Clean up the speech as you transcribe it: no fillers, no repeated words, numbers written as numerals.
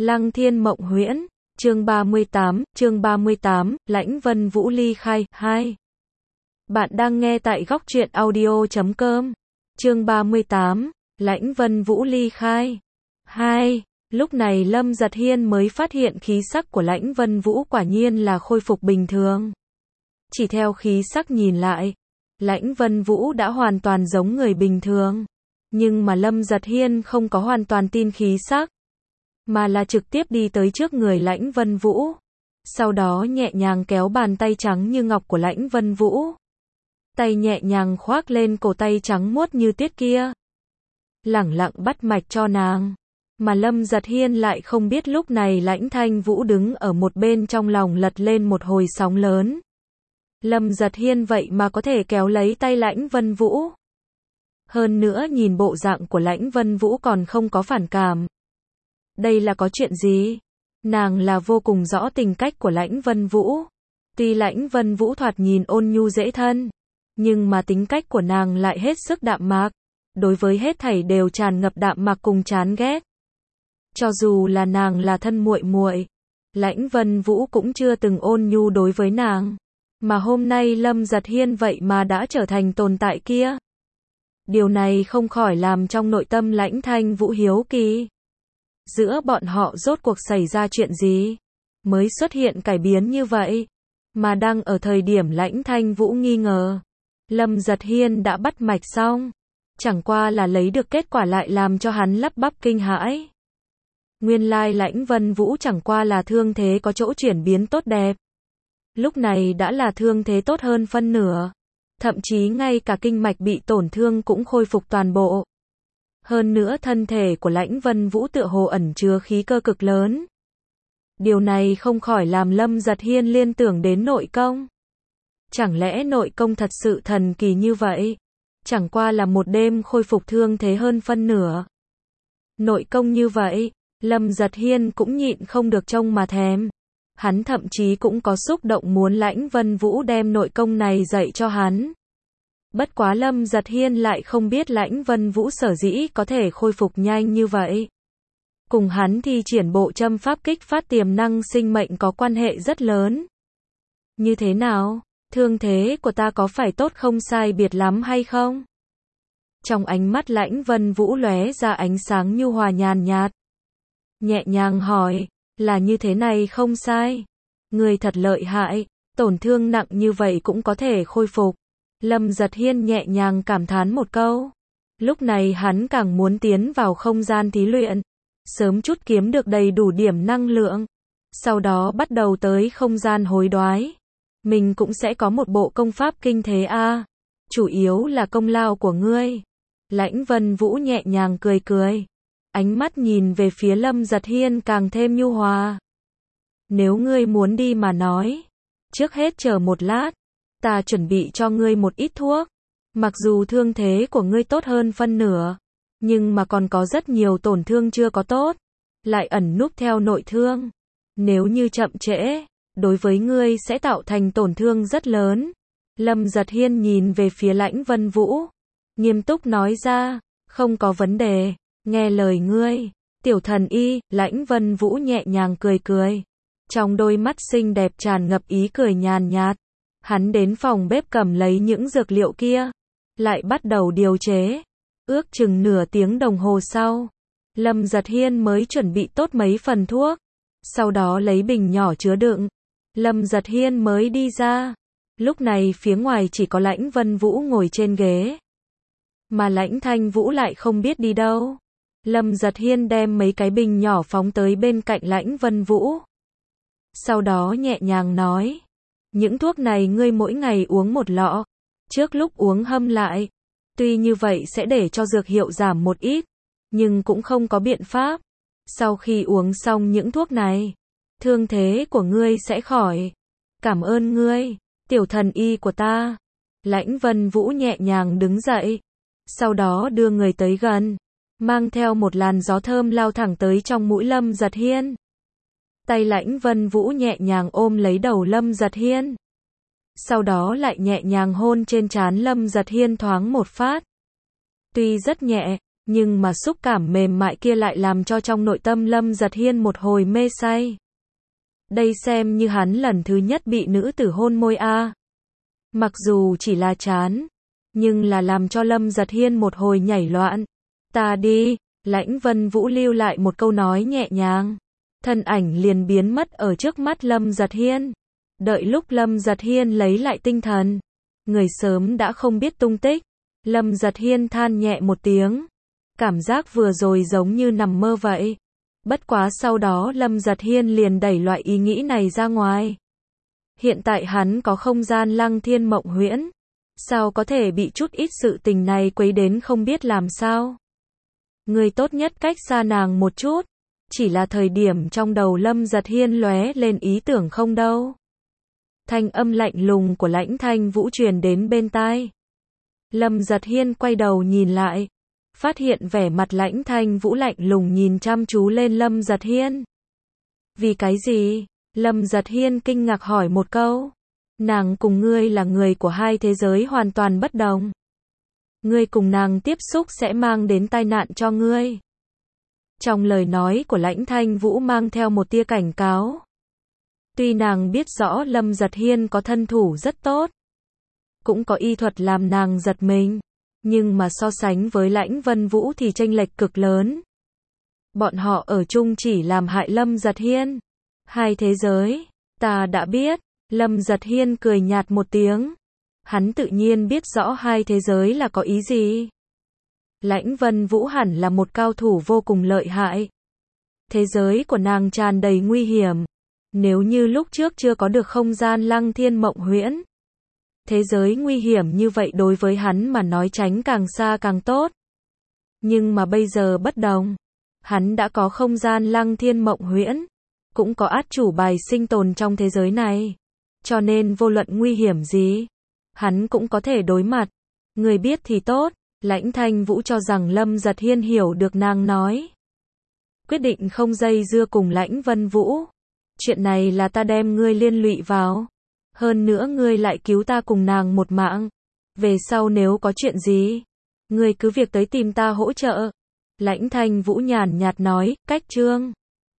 Lăng Thiên Mộng Huyễn, chương 38, Lãnh Vân Vũ ly khai, 2. Bạn đang nghe tại góc truyện audio.com. Chương 38, Lãnh Vân Vũ ly khai, 2. Lúc này Lâm Giật Hiên mới phát hiện khí sắc của Lãnh Vân Vũ quả nhiên là khôi phục bình thường. Chỉ theo khí sắc nhìn lại, Lãnh Vân Vũ đã hoàn toàn giống người bình thường. Nhưng mà Lâm Giật Hiên không có hoàn toàn tin khí sắc, mà là trực tiếp đi tới trước người Lãnh Vân Vũ. Sau đó nhẹ nhàng kéo bàn tay trắng như ngọc của Lãnh Vân Vũ. Tay nhẹ nhàng khoác lên cổ tay trắng muốt như tuyết kia. Lẳng lặng bắt mạch cho nàng. Mà Lâm Giật Hiên lại không biết lúc này Lãnh Thanh Vũ đứng ở một bên trong lòng lật lên một hồi sóng lớn. Lâm Giật Hiên vậy mà có thể kéo lấy tay Lãnh Vân Vũ. Hơn nữa nhìn bộ dạng của Lãnh Vân Vũ còn không có phản cảm. Đây là có chuyện gì? Nàng là vô cùng rõ tình cách của Lãnh Vân Vũ. Tuy Lãnh Vân Vũ thoạt nhìn ôn nhu dễ thân, nhưng mà tính cách của nàng lại hết sức đạm mạc. Đối với hết thảy đều tràn ngập đạm mạc cùng chán ghét. Cho dù là nàng là thân muội muội, Lãnh Vân Vũ cũng chưa từng ôn nhu đối với nàng. Mà hôm nay Lâm Giật Hiên vậy mà đã trở thành tồn tại kia. Điều này không khỏi làm trong nội tâm Lãnh Thanh Vũ hiếu kỳ. Giữa bọn họ rốt cuộc xảy ra chuyện gì? Mới xuất hiện cải biến như vậy. Mà đang ở thời điểm Lãnh Thanh Vũ nghi ngờ. Lâm Giật Hiên đã bắt mạch xong. Chẳng qua là lấy được kết quả lại làm cho hắn lắp bắp kinh hãi. Nguyên lai Lãnh Vân Vũ chẳng qua là thương thế có chỗ chuyển biến tốt đẹp. Lúc này đã là thương thế tốt hơn phân nửa. Thậm chí ngay cả kinh mạch bị tổn thương cũng khôi phục toàn bộ. Hơn nữa thân thể của Lãnh Vân Vũ tựa hồ ẩn chứa khí cơ cực lớn. Điều này không khỏi làm Lâm Giật Hiên liên tưởng đến nội công. Chẳng lẽ nội công thật sự thần kỳ như vậy? Chẳng qua là một đêm khôi phục thương thế hơn phân nửa. Nội công như vậy, Lâm Giật Hiên cũng nhịn không được trông mà thèm. Hắn thậm chí cũng có xúc động muốn Lãnh Vân Vũ đem nội công này dạy cho hắn. Bất quá Lâm Giật Hiên lại không biết Lãnh Vân Vũ sở dĩ có thể khôi phục nhanh như vậy. Cùng hắn thi triển bộ châm pháp kích phát tiềm năng sinh mệnh có quan hệ rất lớn. Như thế nào? Thương thế của ta có phải tốt không sai biệt lắm hay không? Trong ánh mắt Lãnh Vân Vũ lóe ra ánh sáng nhu hòa nhàn nhạt. Nhẹ nhàng hỏi, là như thế này không sai. Người thật lợi hại, tổn thương nặng như vậy cũng có thể khôi phục. Lâm Giật Hiên nhẹ nhàng cảm thán một câu. Lúc này hắn càng muốn tiến vào không gian thí luyện. Sớm chút kiếm được đầy đủ điểm năng lượng. Sau đó bắt đầu tới không gian hối đoái. Mình cũng sẽ có một bộ công pháp kinh thế a. Chủ yếu là công lao của ngươi. Lãnh Vân Vũ nhẹ nhàng cười cười. Ánh mắt nhìn về phía Lâm Giật Hiên càng thêm nhu hòa. Nếu ngươi muốn đi mà nói. Trước hết chờ một lát. Ta chuẩn bị cho ngươi một ít thuốc. Mặc dù thương thế của ngươi tốt hơn phân nửa. Nhưng mà còn có rất nhiều tổn thương chưa có tốt. Lại ẩn núp theo nội thương. Nếu như chậm trễ, đối với ngươi sẽ tạo thành tổn thương rất lớn. Lâm Giật Hiên nhìn về phía Lãnh Vân Vũ. Nghiêm túc nói ra, không có vấn đề. Nghe lời ngươi, tiểu thần y. Lãnh Vân Vũ nhẹ nhàng cười cười. Trong đôi mắt xinh đẹp tràn ngập ý cười nhàn nhạt. Hắn đến phòng bếp cầm lấy những dược liệu kia. Lại bắt đầu điều chế. Ước chừng nửa tiếng đồng hồ sau. Lâm Giật Hiên mới chuẩn bị tốt mấy phần thuốc. Sau đó lấy bình nhỏ chứa đựng. Lâm Giật Hiên mới đi ra. Lúc này phía ngoài chỉ có Lãnh Vân Vũ ngồi trên ghế. Mà Lãnh Thanh Vũ lại không biết đi đâu. Lâm Giật Hiên đem mấy cái bình nhỏ phóng tới bên cạnh Lãnh Vân Vũ. Sau đó nhẹ nhàng nói. Những thuốc này ngươi mỗi ngày uống một lọ. Trước lúc uống hâm lại. Tuy như vậy sẽ để cho dược hiệu giảm một ít. Nhưng cũng không có biện pháp. Sau khi uống xong những thuốc này. Thương thế của ngươi sẽ khỏi. Cảm ơn ngươi, tiểu thần y của ta. Lãnh Vân Vũ nhẹ nhàng đứng dậy. Sau đó đưa người tới gần. Mang theo một làn gió thơm lao thẳng tới trong mũi Lâm Giật Hiên. Tay Lãnh Vân Vũ nhẹ nhàng ôm lấy đầu Lâm Giật Hiên. Sau đó lại nhẹ nhàng hôn trên trán Lâm Giật Hiên thoáng một phát. Tuy rất nhẹ, Nhưng mà xúc cảm mềm mại kia lại làm cho trong nội tâm Lâm Giật Hiên một hồi mê say. Đây xem như hắn lần thứ nhất bị nữ tử hôn môi a. Mặc dù chỉ là chán, nhưng là làm cho Lâm Giật Hiên một hồi nhảy loạn. Ta đi, Lãnh Vân Vũ lưu lại một câu nói nhẹ nhàng. Thân ảnh liền biến mất ở trước mắt Lâm Giật Hiên. Đợi lúc Lâm Giật Hiên lấy lại tinh thần, người sớm đã không biết tung tích. Lâm Giật Hiên than nhẹ một tiếng. Cảm giác vừa rồi giống như nằm mơ vậy. Bất quá sau đó Lâm Giật Hiên liền đẩy loại ý nghĩ này ra ngoài. Hiện tại hắn có không gian Lăng Thiên Mộng Huyễn. Sao có thể bị chút ít sự tình này quấy đến không biết làm sao. Người tốt nhất cách xa nàng một chút. Chỉ là thời điểm trong đầu Lâm Giật Hiên lóe lên ý tưởng không đâu. Thanh âm lạnh lùng của Lãnh Thanh Vũ truyền đến bên tai. Lâm Giật Hiên quay đầu nhìn lại. Phát hiện vẻ mặt Lãnh Thanh Vũ lạnh lùng nhìn chăm chú lên Lâm Giật Hiên. Vì cái gì? Lâm Giật Hiên kinh ngạc hỏi một câu. Nàng cùng ngươi là người của hai thế giới hoàn toàn bất đồng. Ngươi cùng nàng tiếp xúc sẽ mang đến tai nạn cho ngươi. Trong lời nói của Lãnh Thanh Vũ mang theo một tia cảnh cáo. Tuy nàng biết rõ Lâm Giật Hiên có thân thủ rất tốt, cũng có y thuật làm nàng giật mình, nhưng mà so sánh với Lãnh Vân Vũ thì chênh lệch cực lớn. Bọn họ ở chung chỉ làm hại Lâm Giật Hiên. Hai thế giới, ta đã biết. Lâm Giật Hiên cười nhạt một tiếng. Hắn tự nhiên biết rõ hai thế giới là có ý gì. Lãnh Vân Vũ hẳn là một cao thủ vô cùng lợi hại. Thế giới của nàng tràn đầy nguy hiểm. Nếu như lúc trước chưa có được không gian Lăng Thiên Mộng Huyễn, thế giới nguy hiểm như vậy đối với hắn mà nói tránh càng xa càng tốt. Nhưng mà bây giờ bất đồng. Hắn đã có không gian Lăng Thiên Mộng Huyễn, cũng có át chủ bài sinh tồn trong thế giới này. Cho nên vô luận nguy hiểm gì, hắn cũng có thể đối mặt. Người biết thì tốt. Lãnh Thanh Vũ cho rằng Lâm Giật Hiên hiểu được nàng nói. Quyết định không dây dưa cùng Lãnh Vân Vũ. Chuyện này là ta đem ngươi liên lụy vào. Hơn nữa ngươi lại cứu ta cùng nàng một mạng. Về sau nếu có chuyện gì, ngươi cứ việc tới tìm ta hỗ trợ. Lãnh Thanh Vũ nhàn nhạt nói, cách chương.